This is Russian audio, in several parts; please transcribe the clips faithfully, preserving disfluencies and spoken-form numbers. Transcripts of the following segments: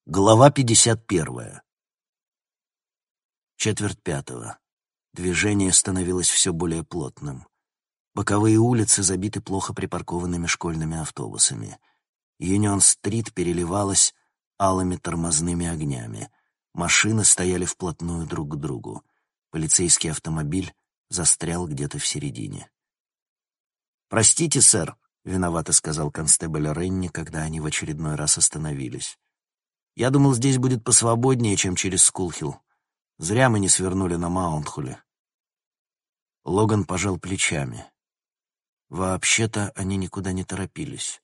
Глава пятьдесят первая. Четверть пятого. Движение становилось все более плотным. Боковые улицы забиты плохо припаркованными школьными автобусами. Юнион-стрит переливалась алыми тормозными огнями. Машины стояли вплотную друг к другу. Полицейский автомобиль застрял где-то в середине. «Простите, сэр», — виновато сказал констебль Ренни, когда они в очередной раз остановились. «Я думал, здесь будет посвободнее, чем через Скулхилл. Зря мы не свернули на Маунтхолле». Логан пожал плечами. Вообще-то они никуда не торопились.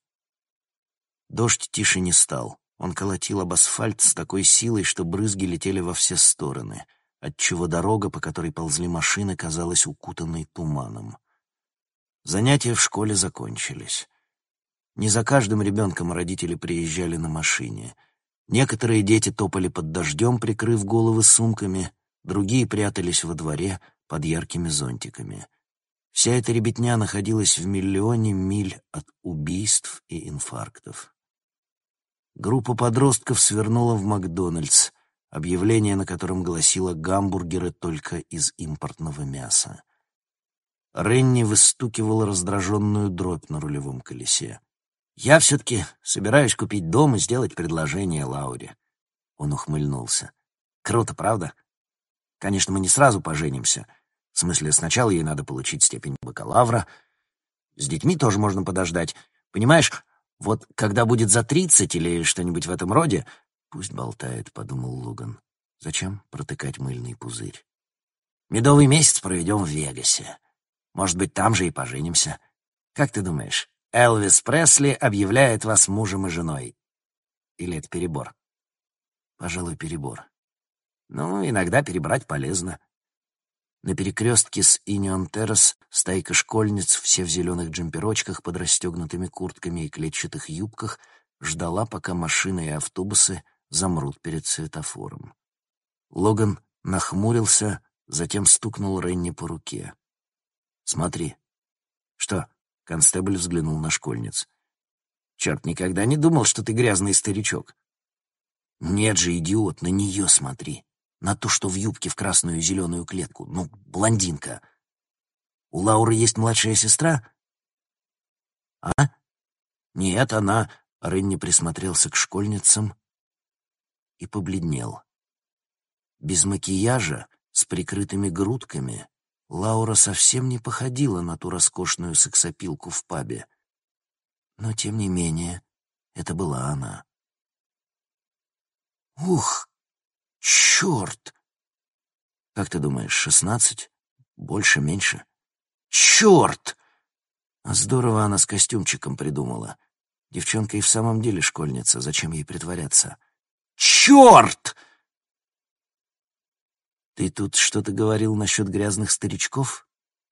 Дождь тише не стал. Он колотил об асфальт с такой силой, что брызги летели во все стороны, отчего дорога, по которой ползли машины, казалась укутанной туманом. Занятия в школе закончились. Не за каждым ребенком родители приезжали на машине. Некоторые дети топали под дождем, прикрыв головы сумками, другие прятались во дворе под яркими зонтиками. Вся эта ребятня находилась в миллионе миль от убийств и инфарктов. Группа подростков свернула в Макдональдс, объявление на котором гласило «гамбургеры только из импортного мяса». Ренни выстукивал раздраженную дробь на рулевом колесе. «Я все-таки собираюсь купить дом и сделать предложение Лауре». Он ухмыльнулся. «Круто, правда? Конечно, мы не сразу поженимся. В смысле, сначала ей надо получить степень бакалавра. С детьми тоже можно подождать. Понимаешь, вот когда будет за тридцать или что-нибудь в этом роде...» «Пусть болтает», — подумал Логан. «Зачем протыкать мыльный пузырь? Медовый месяц проведем в Вегасе. Может быть, там же и поженимся. Как ты думаешь, Элвис Пресли объявляет вас мужем и женой? Или это перебор?» «Пожалуй, перебор. Ну, иногда перебрать полезно». На перекрестке с Инион-Террас стайка школьниц, все в зеленых джемперочках под расстегнутыми куртками и клетчатых юбках, ждала, пока машины и автобусы замрут перед светофором. Логан нахмурился, затем стукнул Ренни по руке. «Смотри». «Что?» — констебль взглянул на школьниц. «Черт, никогда не думал, что ты грязный старичок». «Нет же, идиот, на нее смотри. На то, что в юбке в красную и зеленую клетку. Ну, блондинка. У Лауры есть младшая сестра?» «А? Нет, она...» Ренни присмотрелся к школьницам и побледнел. Без макияжа, с прикрытыми грудками, Лаура совсем не походила на ту роскошную сексапилку в пабе. Но, тем не менее, это была она. «Ух, черт!» «Как ты думаешь, шестнадцать? Больше, меньше?» «Черт!» А здорово она с костюмчиком придумала. Девчонка и в самом деле школьница, зачем ей притворяться? «Черт!» «Ты тут что-то говорил насчет грязных старичков?»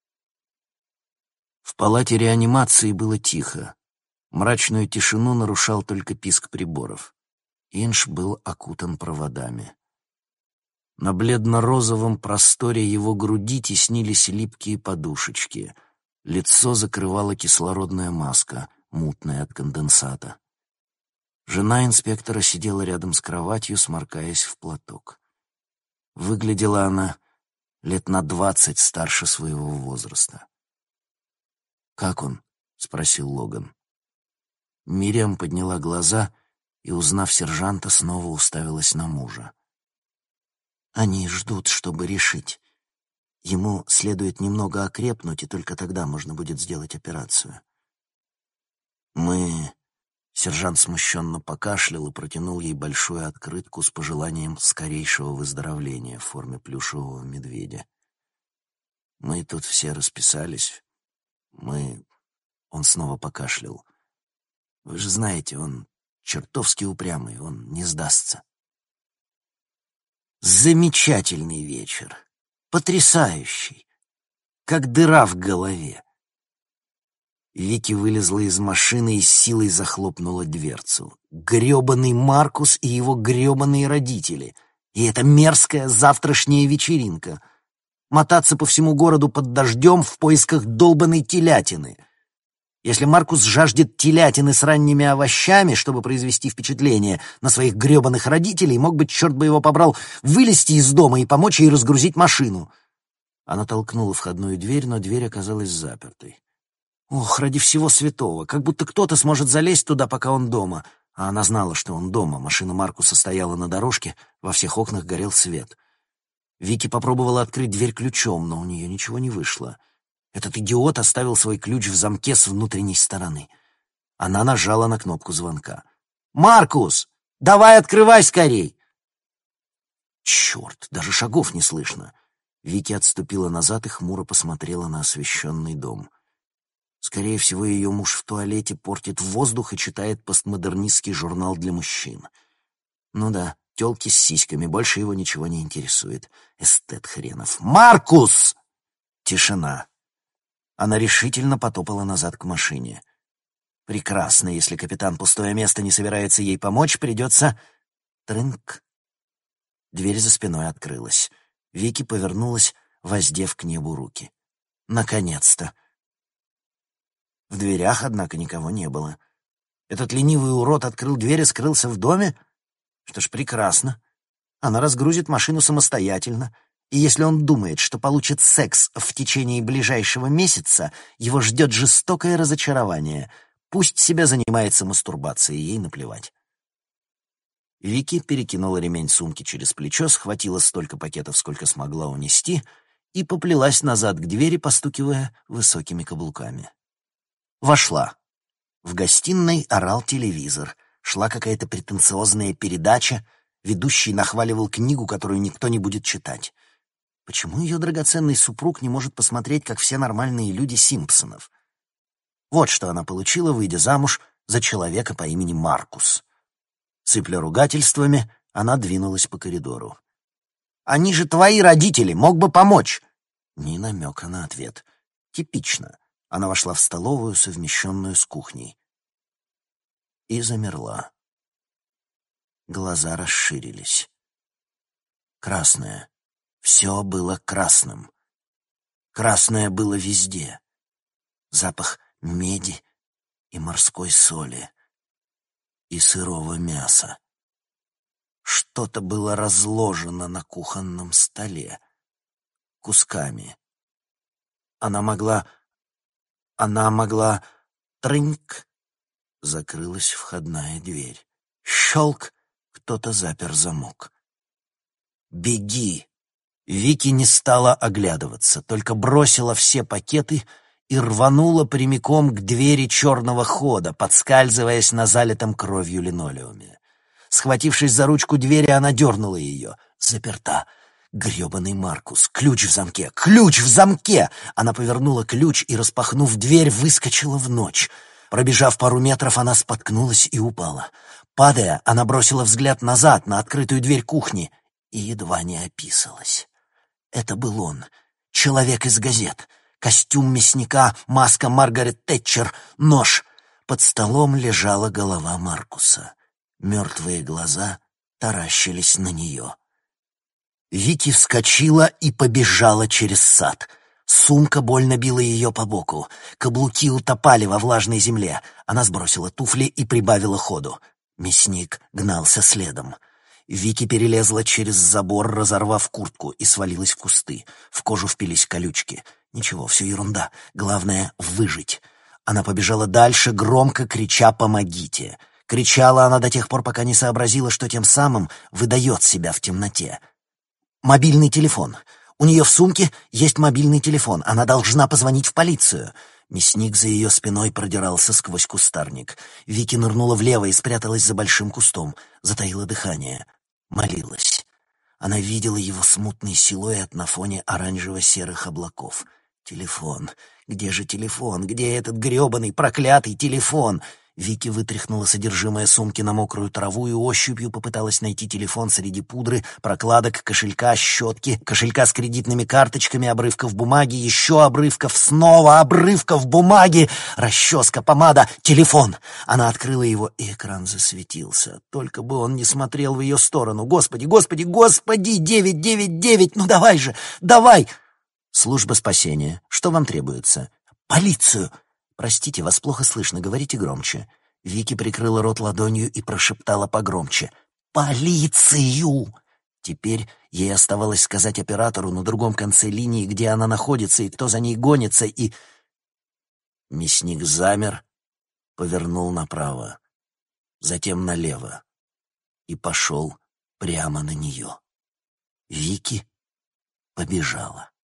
В палате реанимации было тихо. Мрачную тишину нарушал только писк приборов. Инш был окутан проводами. На бледно-розовом просторе его груди теснились липкие подушечки. Лицо закрывала кислородная маска, мутная от конденсата. Жена инспектора сидела рядом с кроватью, сморкаясь в платок. Выглядела она лет на двадцать старше своего возраста. «Как он?» — спросил Логан. Мириам подняла глаза и, узнав сержанта, снова уставилась на мужа. «Они ждут, чтобы решить. Ему следует немного окрепнуть, и только тогда можно будет сделать операцию». «Мы...» Сержант смущенно покашлял и протянул ей большую открытку с пожеланием скорейшего выздоровления в форме плюшевого медведя. «Мы тут все расписались. Мы...» Он снова покашлял. «Вы же знаете, он чертовски упрямый, он не сдастся». Замечательный вечер. Потрясающий. Как дыра в голове. Вики вылезла из машины и с силой захлопнула дверцу. Грёбаный Маркус и его грёбаные родители. И эта мерзкая завтрашняя вечеринка. Мотаться по всему городу под дождем в поисках долбанной телятины. Если Маркус жаждет телятины с ранними овощами, чтобы произвести впечатление на своих гребаных родителей, мог бы, черт бы его побрал, вылезти из дома и помочь ей разгрузить машину. Она толкнула входную дверь, но дверь оказалась запертой. Ох, ради всего святого, как будто кто-то сможет залезть туда, пока он дома. А она знала, что он дома. Машина Маркуса стояла на дорожке, во всех окнах горел свет. Вики попробовала открыть дверь ключом, но у нее ничего не вышло. Этот идиот оставил свой ключ в замке с внутренней стороны. Она нажала на кнопку звонка. «Маркус! Давай открывай скорей!» Черт, даже шагов не слышно. Вики отступила назад и хмуро посмотрела на освещенный дом. Скорее всего, ее муж в туалете портит воздух и читает постмодернистский журнал для мужчин. Ну да, тёлки с сиськами, больше его ничего не интересует. Эстет хренов. «Маркус!» Тишина. Она решительно потопала назад к машине. Прекрасно, если капитан Пустое Место не собирается ей помочь, придется... Трынк. Дверь за спиной открылась. Вики повернулась, воздев к небу руки. Наконец-то! В дверях, однако, никого не было. Этот ленивый урод открыл дверь и скрылся в доме? Что ж, прекрасно. Она разгрузит машину самостоятельно. И если он думает, что получит секс в течение ближайшего месяца, его ждет жестокое разочарование. Пусть себя занимается мастурбацией, ей наплевать. Вики перекинула ремень сумки через плечо, схватила столько пакетов, сколько смогла унести, и поплелась назад к двери, постукивая высокими каблуками. Вошла. В гостиной орал телевизор. Шла какая-то претенциозная передача. Ведущий нахваливал книгу, которую никто не будет читать. Почему ее драгоценный супруг не может посмотреть, как все нормальные люди, Симпсонов? Вот что она получила, выйдя замуж за человека по имени Маркус. Сыпля ругательствами, она двинулась по коридору. «Они же твои родители, мог бы помочь!» Ни намека на ответ. Типично. Она вошла в столовую, совмещенную с кухней. И замерла. Глаза расширились. Красное. Все было красным. Красное было везде. Запах меди и морской соли. И сырого мяса. Что-то было разложено на кухонном столе. Кусками. Она могла... Она могла... Трыньк! Закрылась входная дверь. Щелк! Кто-то запер замок. «Беги!» Вики не стала оглядываться, только бросила все пакеты и рванула прямиком к двери черного хода, подскальзываясь на залитом кровью линолеуме. Схватившись за ручку двери, она дернула ее. Заперта. Гребаный Маркус. Ключ в замке. Ключ в замке! Она повернула ключ и, распахнув дверь, выскочила в ночь. Пробежав пару метров, она споткнулась и упала. Падая, она бросила взгляд назад на открытую дверь кухни и едва не описалась. Это был он, человек из газет. Костюм мясника, маска Маргарет Тэтчер, нож. Под столом лежала голова Маркуса. Мертвые глаза таращились на нее. Вики вскочила и побежала через сад. Сумка больно била ее по боку. Каблуки утопали во влажной земле. Она сбросила туфли и прибавила ходу. Мясник гнался следом. Вики перелезла через забор, разорвав куртку, и свалилась в кусты. В кожу впились колючки. Ничего, все ерунда. Главное — выжить. Она побежала дальше, громко крича «Помогите!». Кричала она до тех пор, пока не сообразила, что тем самым выдает себя в темноте. Мобильный телефон. У нее в сумке есть мобильный телефон. Она должна позвонить в полицию. Мясник за ее спиной продирался сквозь кустарник. Вики нырнула влево и спряталась за большим кустом. Затаила дыхание. Молилась. Она видела его смутный силуэт на фоне оранжево-серых облаков. Телефон. Где же телефон? Где этот гребаный, проклятый телефон? Вики вытряхнула содержимое сумки на мокрую траву и ощупью попыталась найти телефон среди пудры, прокладок, кошелька, щетки, кошелька с кредитными карточками, обрывков бумаги, еще обрывков, снова обрывков бумаги, расческа, помада, телефон. Она открыла его, и экран засветился. Только бы он не смотрел в ее сторону. Господи, господи, господи, девять девять девять, ну давай же, давай! Служба спасения. Что вам требуется? Полицию! «Простите, вас плохо слышно, говорите громче». Вики прикрыла рот ладонью и прошептала погромче: «Полицию!» Теперь ей оставалось сказать оператору на другом конце линии, где она находится и кто за ней гонится, и... Мясник замер, повернул направо, затем налево и пошел прямо на нее. Вики побежала.